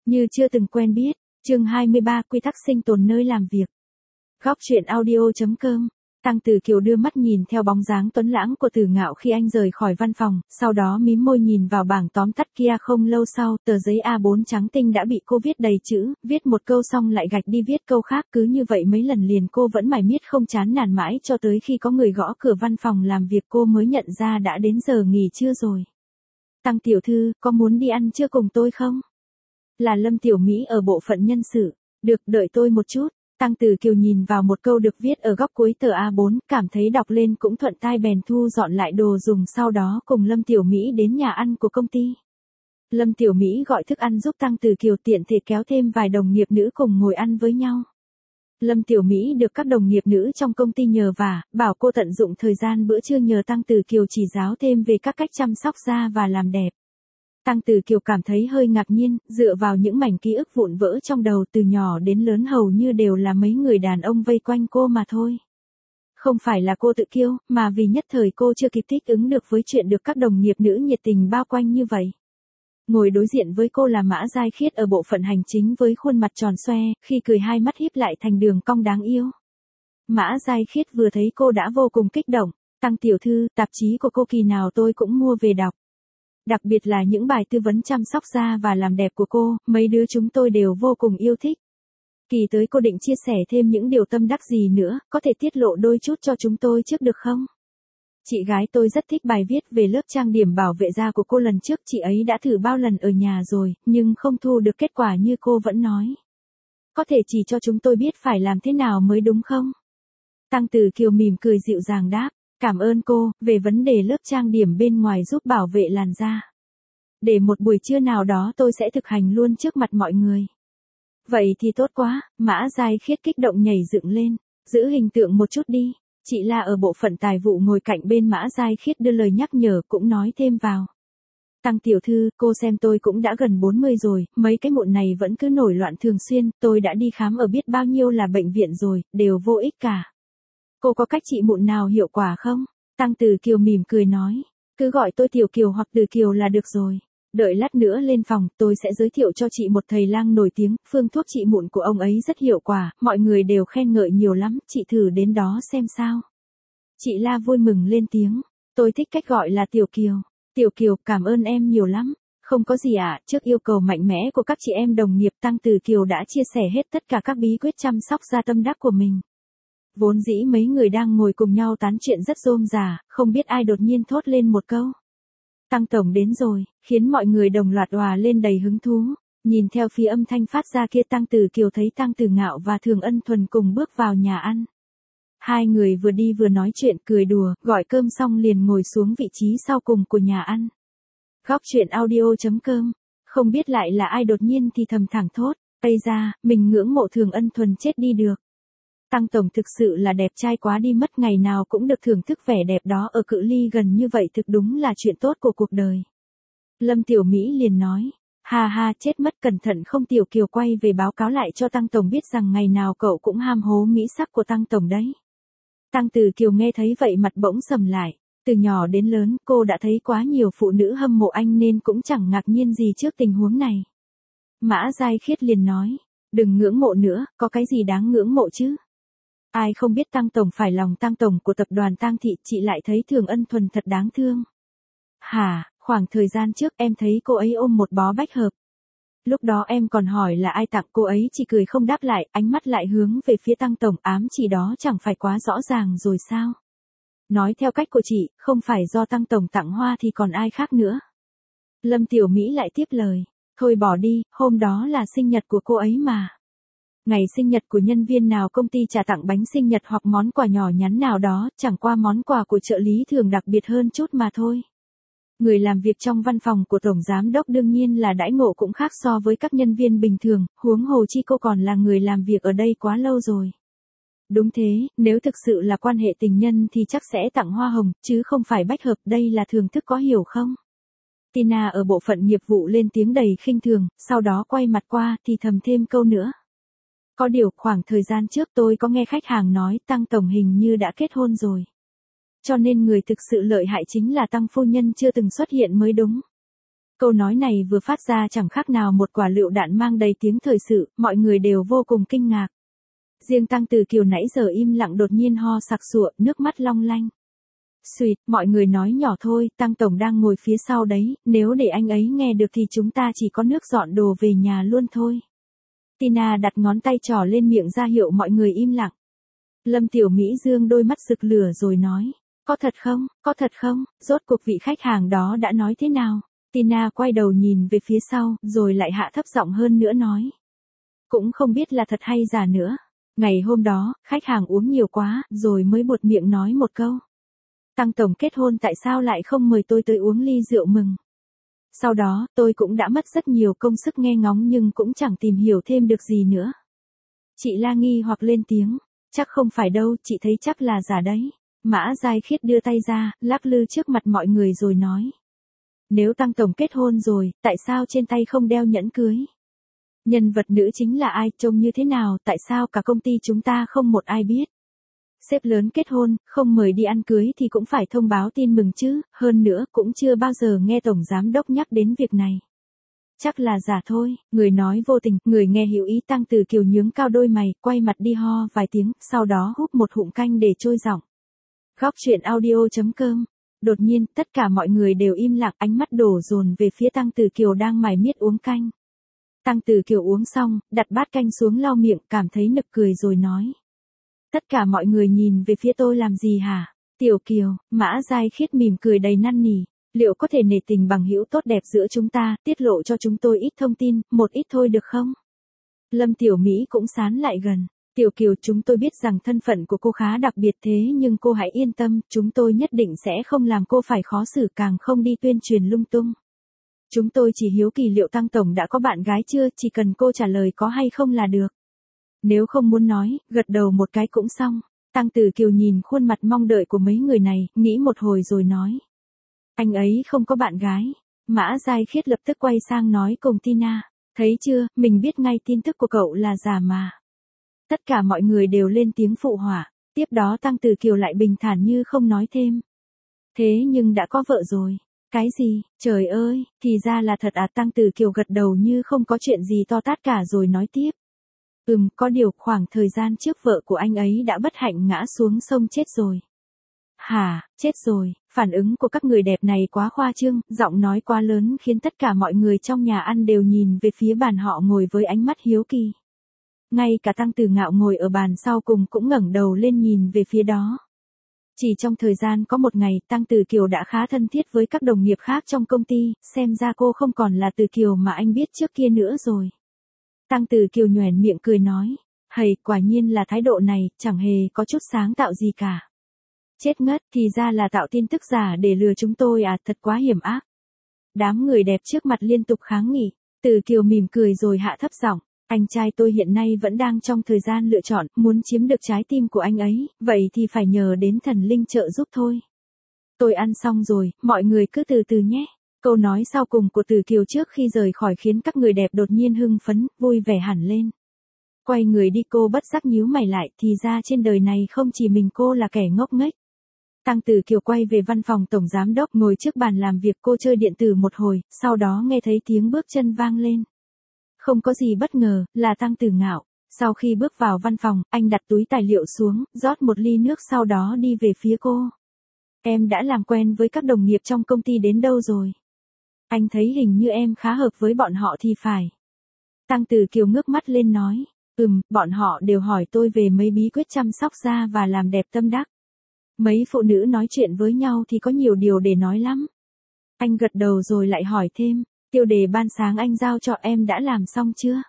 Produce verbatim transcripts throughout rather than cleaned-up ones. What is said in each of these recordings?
Như chưa từng quen biết, chương hai mươi ba quy tắc sinh tồn nơi làm việc. Góc truyện audio.com. Tăng Tử Kiều đưa mắt nhìn theo bóng dáng tuấn lãng của Tử Ngạo khi anh rời khỏi văn phòng, sau đó mím môi nhìn vào bảng tóm tắt kia. Không lâu sau, tờ giấy A bốn trắng tinh đã bị cô viết đầy chữ, viết một câu xong lại gạch đi viết câu khác, cứ như vậy mấy lần liền cô vẫn mải miết không chán nản mãi cho tới khi có người gõ cửa văn phòng làm việc cô mới nhận ra đã đến giờ nghỉ trưa rồi. Tăng tiểu thư, có muốn đi ăn trưa cùng tôi không? Là Lâm Tiểu Mỹ ở bộ phận nhân sự. Được, đợi tôi một chút. Tăng Tử Kiều nhìn vào một câu được viết ở góc cuối tờ A bốn, cảm thấy đọc lên cũng thuận tai bèn thu dọn lại đồ dùng, sau đó cùng Lâm Tiểu Mỹ đến nhà ăn của công ty. Lâm Tiểu Mỹ gọi thức ăn giúp Tăng Tử Kiều, tiện thể kéo thêm vài đồng nghiệp nữ cùng ngồi ăn với nhau. Lâm Tiểu Mỹ được các đồng nghiệp nữ trong công ty nhờ vả, bảo cô tận dụng thời gian bữa trưa nhờ Tăng Tử Kiều chỉ giáo thêm về các cách chăm sóc da và làm đẹp. Tăng Tử Kiều cảm thấy hơi ngạc nhiên, dựa vào những mảnh ký ức vụn vỡ trong đầu, từ nhỏ đến lớn hầu như đều là mấy người đàn ông vây quanh cô mà thôi. Không phải là cô tự kiêu, mà vì nhất thời cô chưa kịp thích ứng được với chuyện được các đồng nghiệp nữ nhiệt tình bao quanh như vậy. Ngồi đối diện với cô là Mã Giai Khiết ở bộ phận hành chính với khuôn mặt tròn xoe, khi cười hai mắt híp lại thành đường cong đáng yêu. Mã Giai Khiết vừa thấy cô đã vô cùng kích động. Tăng tiểu thư, tạp chí của cô kỳ nào tôi cũng mua về đọc. Đặc biệt là những bài tư vấn chăm sóc da và làm đẹp của cô, mấy đứa chúng tôi đều vô cùng yêu thích. Kỳ tới cô định chia sẻ thêm những điều tâm đắc gì nữa, có thể tiết lộ đôi chút cho chúng tôi trước được không? Chị gái tôi rất thích bài viết về lớp trang điểm bảo vệ da của cô lần trước, chị ấy đã thử bao lần ở nhà rồi, nhưng không thu được kết quả như cô vẫn nói. Có thể chỉ cho chúng tôi biết phải làm thế nào mới đúng không? Tăng Tử Kiều mỉm cười dịu dàng đáp. Cảm ơn cô, về vấn đề lớp trang điểm bên ngoài giúp bảo vệ làn da. Để một buổi trưa nào đó tôi sẽ thực hành luôn trước mặt mọi người. Vậy thì tốt quá, Mã Giai Khiết kích động nhảy dựng lên. Giữ hình tượng một chút đi. Chị La ở bộ phận tài vụ ngồi cạnh bên Mã Giai Khiết đưa lời nhắc nhở, cũng nói thêm vào. Tăng tiểu thư, cô xem tôi cũng đã gần bốn mươi rồi, mấy cái mụn này vẫn cứ nổi loạn thường xuyên, tôi đã đi khám ở biết bao nhiêu là bệnh viện rồi, đều vô ích cả. Cô có cách trị mụn nào hiệu quả không? Tăng Tử Kiều mỉm cười nói. Cứ gọi tôi Tiểu Kiều hoặc Tử Kiều là được rồi. Đợi lát nữa lên phòng, tôi sẽ giới thiệu cho chị một thầy lang nổi tiếng, phương thuốc trị mụn của ông ấy rất hiệu quả, mọi người đều khen ngợi nhiều lắm, chị thử đến đó xem sao. Chị La vui mừng lên tiếng. Tôi thích cách gọi là Tiểu Kiều. Tiểu Kiều, cảm ơn em nhiều lắm. Không có gì ạ, à, trước yêu cầu mạnh mẽ của các chị em đồng nghiệp, Tăng Tử Kiều đã chia sẻ hết tất cả các bí quyết chăm sóc da tâm đắc của mình. Vốn dĩ mấy người đang ngồi cùng nhau tán chuyện rất rôm rả, không biết ai đột nhiên thốt lên một câu. Tăng tổng đến rồi, khiến mọi người đồng loạt òa lên đầy hứng thú. Nhìn theo phía âm thanh phát ra kia, Tăng Tử Kiều thấy Tăng Tử Ngạo và Thường Ân Thuần cùng bước vào nhà ăn. Hai người vừa đi vừa nói chuyện cười đùa, gọi cơm xong liền ngồi xuống vị trí sau cùng của nhà ăn. Góc truyện audio.com. Không biết lại là ai đột nhiên thì thầm thẳng thốt. Ây da, mình ngưỡng mộ Thường Ân Thuần chết đi được. Tăng tổng thực sự là đẹp trai quá đi mất, ngày nào cũng được thưởng thức vẻ đẹp đó ở cự ly gần như vậy, thực đúng là chuyện tốt của cuộc đời. Lâm Tiểu Mỹ liền nói. Ha ha, chết mất, cẩn thận không. Tiểu Kiều quay về báo cáo lại cho Tăng tổng biết rằng ngày nào cậu cũng ham hố mỹ sắc của Tăng tổng đấy. Tăng Tử Kiều nghe thấy vậy mặt bỗng sầm lại. Từ nhỏ đến lớn cô đã thấy quá nhiều phụ nữ hâm mộ anh nên cũng chẳng ngạc nhiên gì trước tình huống này. Mã Giai Khiết liền nói. Đừng ngưỡng mộ nữa, có cái gì đáng ngưỡng mộ chứ? Ai không biết Tăng tổng phải lòng Tăng tổng của tập đoàn Tăng thị, chị lại thấy Thường Ân Thuần thật đáng thương. Hả, khoảng thời gian trước em thấy cô ấy ôm một bó bách hợp. Lúc đó em còn hỏi là ai tặng, cô ấy chỉ cười không đáp lại, ánh mắt lại hướng về phía Tăng tổng, ám chỉ đó chẳng phải quá rõ ràng rồi sao? Nói theo cách của chị, không phải do Tăng tổng tặng hoa thì còn ai khác nữa. Lâm Tiểu Mỹ lại tiếp lời. Thôi bỏ đi, hôm đó là sinh nhật của cô ấy mà. Ngày sinh nhật của nhân viên nào công ty trả tặng bánh sinh nhật hoặc món quà nhỏ nhắn nào đó, chẳng qua món quà của trợ lý thường đặc biệt hơn chút mà thôi. Người làm việc trong văn phòng của tổng giám đốc đương nhiên là đãi ngộ cũng khác so với các nhân viên bình thường, huống hồ chi cô còn là người làm việc ở đây quá lâu rồi. Đúng thế, nếu thực sự là quan hệ tình nhân thì chắc sẽ tặng hoa hồng, chứ không phải bách hợp, đây là thưởng thức có hiểu không? Tina ở bộ phận nghiệp vụ lên tiếng đầy khinh thường, sau đó quay mặt qua thì thầm thêm câu nữa. Có điều, khoảng thời gian trước tôi có nghe khách hàng nói Tăng tổng hình như đã kết hôn rồi. Cho nên người thực sự lợi hại chính là Tăng phu nhân chưa từng xuất hiện mới đúng. Câu nói này vừa phát ra chẳng khác nào một quả lựu đạn mang đầy tiếng thời sự, mọi người đều vô cùng kinh ngạc. Riêng Tăng Từ Kiều nãy giờ im lặng đột nhiên ho sặc sụa, nước mắt long lanh. Xuyệt, mọi người nói nhỏ thôi, Tăng Tổng đang ngồi phía sau đấy, nếu để anh ấy nghe được thì chúng ta chỉ có nước dọn đồ về nhà luôn thôi. Tina đặt ngón tay trỏ lên miệng ra hiệu mọi người im lặng. Lâm Tiểu Mỹ Dương đôi mắt rực lửa rồi nói, có thật không, có thật không, rốt cuộc vị khách hàng đó đã nói thế nào? Tina quay đầu nhìn về phía sau, rồi lại hạ thấp giọng hơn nữa nói. Cũng không biết là thật hay giả nữa. Ngày hôm đó, khách hàng uống nhiều quá, rồi mới buột miệng nói một câu. Tăng Tổng kết hôn tại sao lại không mời tôi tới uống ly rượu mừng? Sau đó, tôi cũng đã mất rất nhiều công sức nghe ngóng nhưng cũng chẳng tìm hiểu thêm được gì nữa. Chị La nghi hoặc lên tiếng, chắc không phải đâu, chị thấy chắc là giả đấy. Mã Giai Khiết đưa tay ra, lắc lư trước mặt mọi người rồi nói. Nếu Tăng Tổng kết hôn rồi, tại sao trên tay không đeo nhẫn cưới? Nhân vật nữ chính là ai, trông như thế nào, tại sao cả công ty chúng ta không một ai biết? Sếp lớn kết hôn, không mời đi ăn cưới thì cũng phải thông báo tin mừng chứ, hơn nữa cũng chưa bao giờ nghe Tổng Giám Đốc nhắc đến việc này. Chắc là giả thôi, người nói vô tình, người nghe hiểu ý. Tăng Từ Kiều nhướng cao đôi mày, quay mặt đi ho vài tiếng, sau đó húp một hụm canh để trôi giọng. Góc truyện audio chấm com. Đột nhiên, tất cả mọi người đều im lặng, ánh mắt đổ dồn về phía Tăng Từ Kiều đang mải miết uống canh. Tăng Từ Kiều uống xong, đặt bát canh xuống lau miệng, cảm thấy nực cười rồi nói. Tất cả mọi người nhìn về phía tôi làm gì hả? Tiểu Kiều, Mã Giai Khiết mỉm cười đầy năn nỉ. Liệu có thể nể tình bằng hữu tốt đẹp giữa chúng ta, tiết lộ cho chúng tôi ít thông tin, một ít thôi được không? Lâm Tiểu Mỹ cũng sán lại gần. Tiểu Kiều, chúng tôi biết rằng thân phận của cô khá đặc biệt thế nhưng cô hãy yên tâm, chúng tôi nhất định sẽ không làm cô phải khó xử, càng không đi tuyên truyền lung tung. Chúng tôi chỉ hiếu kỳ liệu Tăng Tổng đã có bạn gái chưa, chỉ cần cô trả lời có hay không là được. Nếu không muốn nói, gật đầu một cái cũng xong. Tăng Từ Kiều nhìn khuôn mặt mong đợi của mấy người này, nghĩ một hồi rồi nói. Anh ấy không có bạn gái. Mã Giai Khiết lập tức quay sang nói cùng Tina. Thấy chưa, mình biết ngay tin tức của cậu là giả mà. Tất cả mọi người đều lên tiếng phụ họa. Tiếp đó Tăng Từ Kiều lại bình thản như không nói thêm. Thế nhưng đã có vợ rồi. Cái gì, trời ơi, thì ra là thật à? Tăng Từ Kiều gật đầu như không có chuyện gì to tát cả rồi nói tiếp. Ừm, có điều khoảng thời gian trước vợ của anh ấy đã bất hạnh ngã xuống sông chết rồi. Hả, chết rồi, phản ứng của các người đẹp này quá khoa trương, giọng nói quá lớn khiến tất cả mọi người trong nhà ăn đều nhìn về phía bàn họ ngồi với ánh mắt hiếu kỳ. Ngay cả Tăng Từ Ngạo ngồi ở bàn sau cùng cũng ngẩng đầu lên nhìn về phía đó. Chỉ trong thời gian có một ngày, Tăng Từ Kiều đã khá thân thiết với các đồng nghiệp khác trong công ty, xem ra cô không còn là Từ Kiều mà anh biết trước kia nữa rồi. Tăng Từ Kiều nhoẻn miệng cười nói, hầy, quả nhiên là thái độ này, chẳng hề có chút sáng tạo gì cả. Chết ngất, thì ra là tạo tin tức giả để lừa chúng tôi à, thật quá hiểm ác. Đám người đẹp trước mặt liên tục kháng nghị. Từ Kiều mỉm cười rồi hạ thấp giọng, anh trai tôi hiện nay vẫn đang trong thời gian lựa chọn, muốn chiếm được trái tim của anh ấy, vậy thì phải nhờ đến thần linh trợ giúp thôi. Tôi ăn xong rồi, mọi người cứ từ từ nhé. Câu nói sau cùng của Từ Kiều trước khi rời khỏi khiến các người đẹp đột nhiên hưng phấn, vui vẻ hẳn lên. Quay người đi, cô bất giác nhíu mày lại, thì ra trên đời này không chỉ mình cô là kẻ ngốc nghếch. Tăng Từ Kiều quay về văn phòng tổng giám đốc, ngồi trước bàn làm việc, cô chơi điện tử một hồi, sau đó nghe thấy tiếng bước chân vang lên. Không có gì bất ngờ, là Tăng Từ Ngạo. Sau khi bước vào văn phòng, anh đặt túi tài liệu xuống, rót một ly nước sau đó đi về phía cô. Em đã làm quen với các đồng nghiệp trong công ty đến đâu rồi? Anh thấy hình như em khá hợp với bọn họ thì phải. Tăng Từ Kiều ngước mắt lên nói, ừm, bọn họ đều hỏi tôi về mấy bí quyết chăm sóc da và làm đẹp tâm đắc. Mấy phụ nữ nói chuyện với nhau thì có nhiều điều để nói lắm. Anh gật đầu rồi lại hỏi thêm, tiêu đề ban sáng anh giao cho em đã làm xong chưa?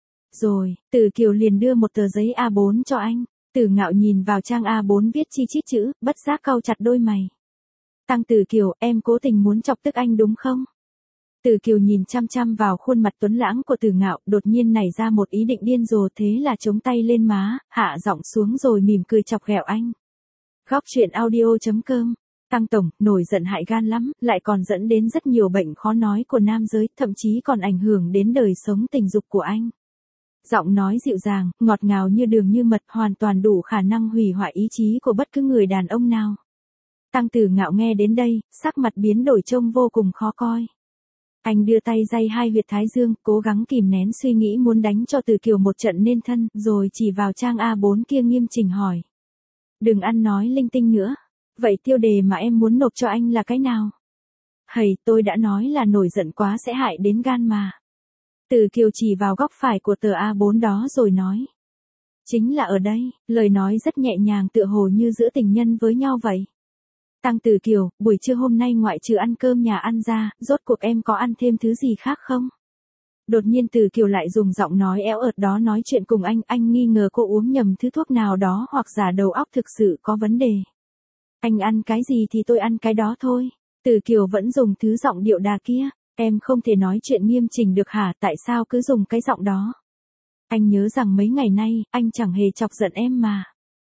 Rồi, Từ Kiều liền đưa một tờ giấy A bốn cho anh. Từ Ngạo nhìn vào trang A bốn viết chi chít chữ, bất giác cau chặt đôi mày. Tăng Từ Kiều, em cố tình muốn chọc tức anh đúng không? Từ Kiều nhìn chăm chăm vào khuôn mặt tuấn lãng của Từ Ngạo, đột nhiên nảy ra một ý định điên rồ, thế là chống tay lên má, hạ giọng xuống rồi mỉm cười chọc ghẹo anh. Góc truyện audio chấm com. Tăng Tổng, nổi giận hại gan lắm, lại còn dẫn đến rất nhiều bệnh khó nói của nam giới, thậm chí còn ảnh hưởng đến đời sống tình dục của anh. Giọng nói dịu dàng, ngọt ngào như đường như mật, hoàn toàn đủ khả năng hủy hoại ý chí của bất cứ người đàn ông nào. Tăng Từ Ngạo nghe đến đây, sắc mặt biến đổi trông vô cùng khó coi. Anh đưa tay day hai huyệt thái dương, cố gắng kìm nén suy nghĩ muốn đánh cho Từ Kiều một trận nên thân, rồi chỉ vào trang A bốn kia nghiêm chỉnh hỏi. Đừng ăn nói linh tinh nữa. Vậy tiêu đề mà em muốn nộp cho anh là cái nào? Hầy, tôi đã nói là nổi giận quá sẽ hại đến gan mà. Từ Kiều chỉ vào góc phải của tờ A bốn đó rồi nói. Chính là ở đây, lời nói rất nhẹ nhàng tựa hồ như giữa tình nhân với nhau vậy. Tăng Từ Kiều, buổi trưa hôm nay ngoại trừ ăn cơm nhà ăn ra, rốt cuộc em có ăn thêm thứ gì khác không? Đột nhiên Từ Kiều lại dùng giọng nói éo ợt đó nói chuyện cùng anh, anh nghi ngờ cô uống nhầm thứ thuốc nào đó hoặc giả đầu óc thực sự có vấn đề. Anh ăn cái gì thì tôi ăn cái đó thôi. Từ Kiều vẫn dùng thứ giọng điệu đà kia, em không thể nói chuyện nghiêm chỉnh được hả, tại sao cứ dùng cái giọng đó? Anh nhớ rằng mấy ngày nay, anh chẳng hề chọc giận em mà.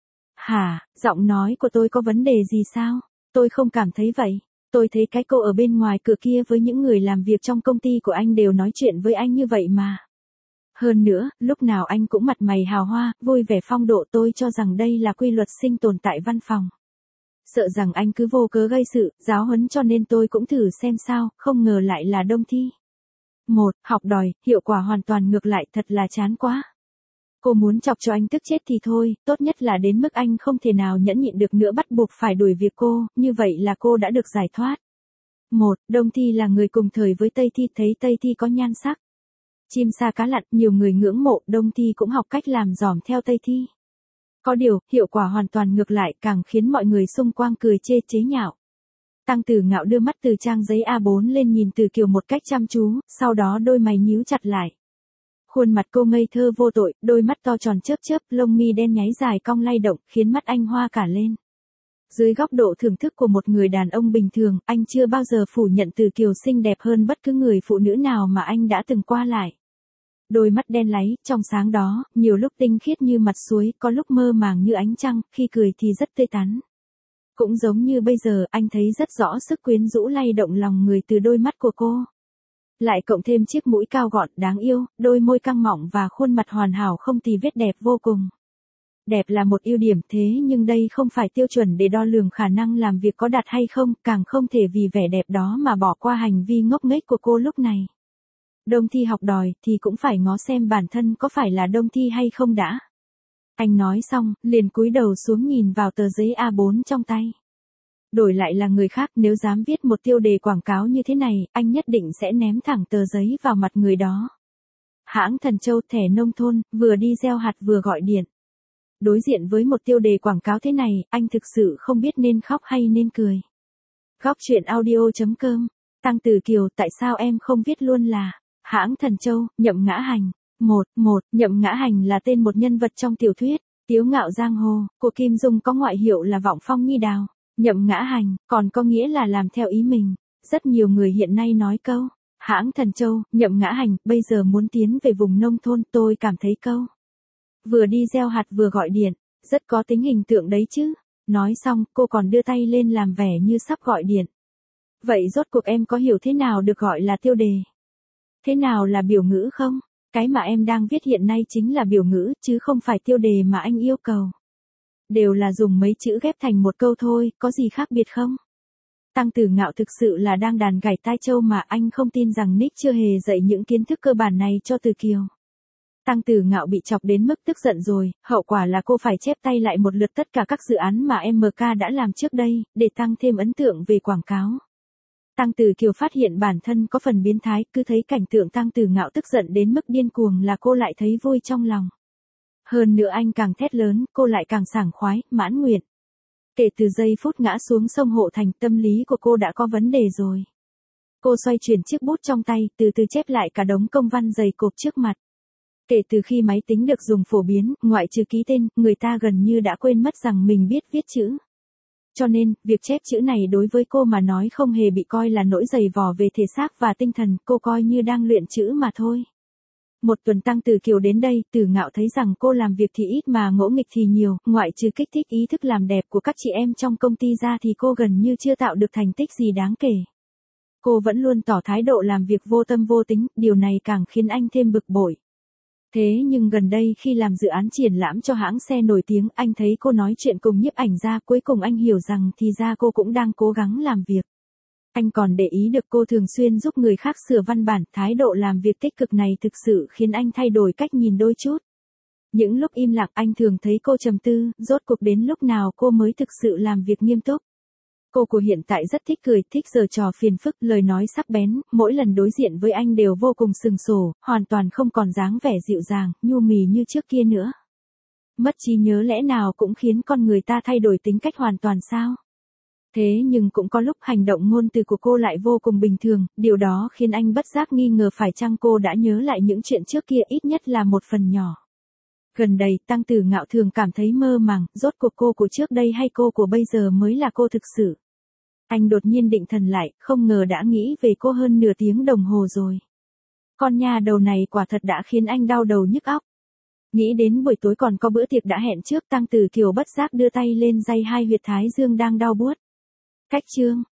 Hả, giọng nói của tôi có vấn đề gì sao? Tôi không cảm thấy vậy. Tôi thấy cái cô ở bên ngoài cửa kia với những người làm việc trong công ty của anh đều nói chuyện với anh như vậy mà. Hơn nữa, lúc nào anh cũng mặt mày hào hoa, vui vẻ phong độ, tôi cho rằng đây là quy luật sinh tồn tại văn phòng. Sợ rằng anh cứ vô cớ gây sự, giáo huấn cho nên tôi cũng thử xem sao, không ngờ lại là Đông Thi. Một, học đòi, hiệu quả hoàn toàn ngược lại, thật là chán quá. Cô muốn chọc cho anh tức chết thì thôi, tốt nhất là đến mức anh không thể nào nhẫn nhịn được nữa bắt buộc phải đuổi việc cô, như vậy là cô đã được giải thoát. Một, Đông Thi là người cùng thời với Tây Thi, thấy Tây Thi có nhan sắc. Chim sa cá lặn, nhiều người ngưỡng mộ, Đông Thi cũng học cách làm giòm theo Tây Thi. Có điều, hiệu quả hoàn toàn ngược lại, càng khiến mọi người xung quanh cười chê chế nhạo. Tăng Tử Ngạo đưa mắt từ trang giấy A bốn lên nhìn Từ Kiều một cách chăm chú, sau đó đôi mày nhíu chặt lại. Khuôn mặt cô ngây thơ vô tội, đôi mắt to tròn chớp chớp, lông mi đen nháy dài cong lay động, khiến mắt anh hoa cả lên. Dưới góc độ thưởng thức của một người đàn ông bình thường, anh chưa bao giờ phủ nhận Từ Kiều xinh đẹp hơn bất cứ người phụ nữ nào mà anh đã từng qua lại. Đôi mắt đen láy, trong sáng đó, nhiều lúc tinh khiết như mặt suối, có lúc mơ màng như ánh trăng, khi cười thì rất tươi tắn. Cũng giống như bây giờ, anh thấy rất rõ sức quyến rũ lay động lòng người từ đôi mắt của cô. Lại cộng thêm chiếc mũi cao gọn, đáng yêu, đôi môi căng mọng và khuôn mặt hoàn hảo không tì vết đẹp vô cùng. Đẹp là một ưu điểm thế nhưng đây không phải tiêu chuẩn để đo lường khả năng làm việc có đạt hay không, càng không thể vì vẻ đẹp đó mà bỏ qua hành vi ngốc nghếch của cô lúc này. Đông Thi học đòi thì cũng phải ngó xem bản thân có phải là Đông Thi hay không đã. Anh nói xong, liền cúi đầu xuống nhìn vào tờ giấy A bốn trong tay. Đổi lại là người khác nếu dám viết một tiêu đề quảng cáo như thế này, anh nhất định sẽ ném thẳng tờ giấy vào mặt người đó. Hãng Thần Châu, thẻ nông thôn, vừa đi gieo hạt vừa gọi điện. Đối diện với một tiêu đề quảng cáo thế này, anh thực sự không biết nên khóc hay nên cười. Góc truyện audio chấm com, Tăng Từ Kiều, tại sao em không viết luôn là Hãng Thần Châu, Nhậm Ngã Hành. Một, một, Nhậm Ngã Hành là tên một nhân vật trong tiểu thuyết Tiếu Ngạo Giang Hồ của Kim Dung, có ngoại hiệu là Vọng Phong Nhi Đào. Nhậm Ngã Hành còn có nghĩa là làm theo ý mình. Rất nhiều người hiện nay nói câu Hãng Thần Châu, Nhậm Ngã Hành, bây giờ muốn tiến về vùng nông thôn, tôi cảm thấy câu vừa đi gieo hạt vừa gọi điện, rất có tính hình tượng đấy chứ. Nói xong, cô còn đưa tay lên làm vẻ như sắp gọi điện. Vậy rốt cuộc em có hiểu thế nào được gọi là tiêu đề? Thế nào là biểu ngữ không? Cái mà em đang viết hiện nay chính là biểu ngữ, chứ không phải tiêu đề mà anh yêu cầu. Đều là dùng mấy chữ ghép thành một câu thôi, có gì khác biệt không? Tăng Tử Ngạo thực sự là đang đàn gảy tai trâu mà, anh không tin rằng Nick chưa hề dạy những kiến thức cơ bản này cho Từ Kiều. Tăng Tử Ngạo bị chọc đến mức tức giận rồi, hậu quả là cô phải chép tay lại một lượt tất cả các dự án mà em ca đã làm trước đây, để tăng thêm ấn tượng về quảng cáo. Tăng Tử Kiều phát hiện bản thân có phần biến thái, cứ thấy cảnh tượng Tăng Tử Ngạo tức giận đến mức điên cuồng là cô lại thấy vui trong lòng. Hơn nữa anh càng thét lớn, cô lại càng sảng khoái, mãn nguyện. Kể từ giây phút ngã xuống sông Hộ Thành, tâm lý của cô đã có vấn đề rồi. Cô xoay chuyển chiếc bút trong tay, từ từ chép lại cả đống công văn dày cộp trước mặt. Kể từ khi máy tính được dùng phổ biến, ngoại trừ ký tên, người ta gần như đã quên mất rằng mình biết viết chữ. Cho nên, việc chép chữ này đối với cô mà nói không hề bị coi là nỗi dày vò về thể xác và tinh thần, cô coi như đang luyện chữ mà thôi. Một tuần Tăng Tử Kiều đến đây, Tử Ngạo thấy rằng cô làm việc thì ít mà ngỗ nghịch thì nhiều, ngoại trừ kích thích ý thức làm đẹp của các chị em trong công ty ra thì cô gần như chưa tạo được thành tích gì đáng kể. Cô vẫn luôn tỏ thái độ làm việc vô tâm vô tính, điều này càng khiến anh thêm bực bội. Thế nhưng gần đây khi làm dự án triển lãm cho hãng xe nổi tiếng, anh thấy cô nói chuyện cùng nhiếp ảnh gia, cuối cùng anh hiểu rằng thì ra cô cũng đang cố gắng làm việc. Anh còn để ý được cô thường xuyên giúp người khác sửa văn bản, thái độ làm việc tích cực này thực sự khiến anh thay đổi cách nhìn đôi chút. Những lúc im lặng anh thường thấy cô trầm tư, rốt cuộc đến lúc nào cô mới thực sự làm việc nghiêm túc. Cô của hiện tại rất thích cười, thích giở trò phiền phức, lời nói sắc bén, mỗi lần đối diện với anh đều vô cùng sừng sổ, hoàn toàn không còn dáng vẻ dịu dàng, nhu mì như trước kia nữa. Mất trí nhớ lẽ nào cũng khiến con người ta thay đổi tính cách hoàn toàn sao? Thế nhưng cũng có lúc hành động ngôn từ của cô lại vô cùng bình thường, điều đó khiến anh bất giác nghi ngờ phải chăng cô đã nhớ lại những chuyện trước kia ít nhất là một phần nhỏ. Gần đây, Tăng Tử Ngạo thường cảm thấy mơ màng, rốt cuộc cô của trước đây hay cô của bây giờ mới là cô thực sự. Anh đột nhiên định thần lại, không ngờ đã nghĩ về cô hơn nửa tiếng đồng hồ rồi. Con nhà đầu này quả thật đã khiến anh đau đầu nhức óc. Nghĩ đến buổi tối còn có bữa tiệc đã hẹn trước, Tăng Tử Kiều bất giác đưa tay lên day hai huyệt thái dương đang đau buốt. Cách chương